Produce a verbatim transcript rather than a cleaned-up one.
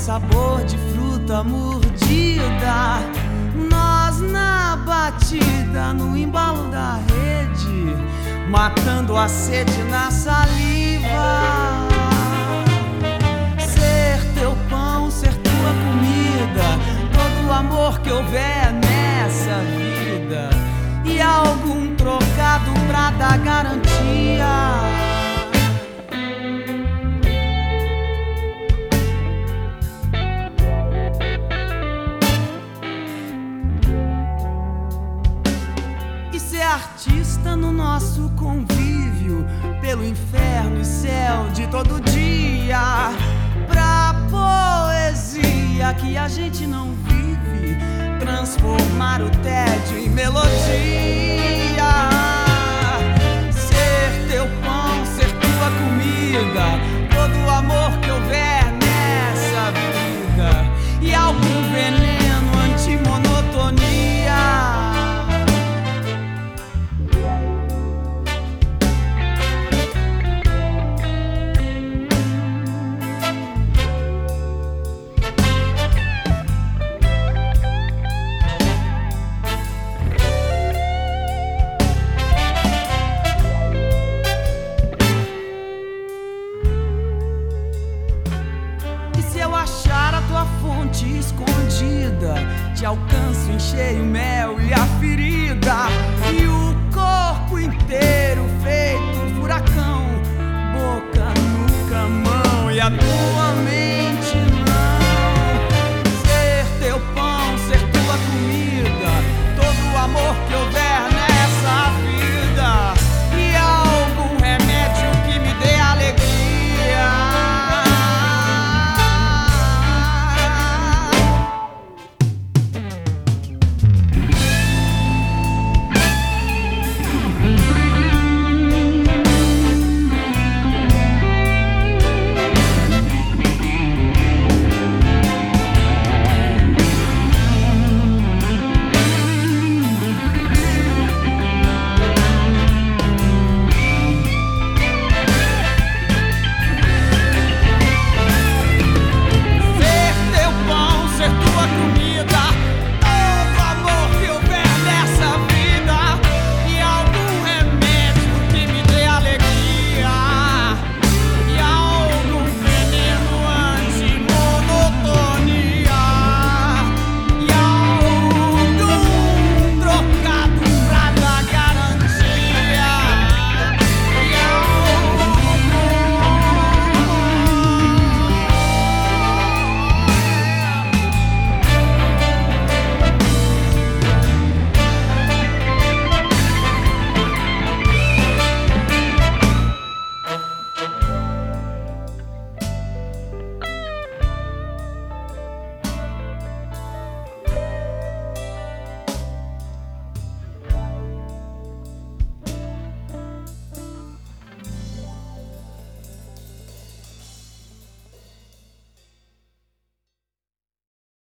sabor de fruta mordida, nós na batida, no embalo da rede, matando a sede na saliva. Ser teu pão, ser tua comida, todo o amor que houver nessa vida, e algum trocado pra dar garantia. Ser artista no nosso convívio, pelo inferno e céu de todo dia, pra poesia que a gente não vive, transformar o tédio em melodia. Ser teu pão, ser tua comida, todo o amor que houver nessa vida, e algum veneno anti-monotonia. Fonte escondida, te alcanço em cheio mel e a ferida, e o corpo inteiro feito furacão, boca, nuca, mão e a tua mente.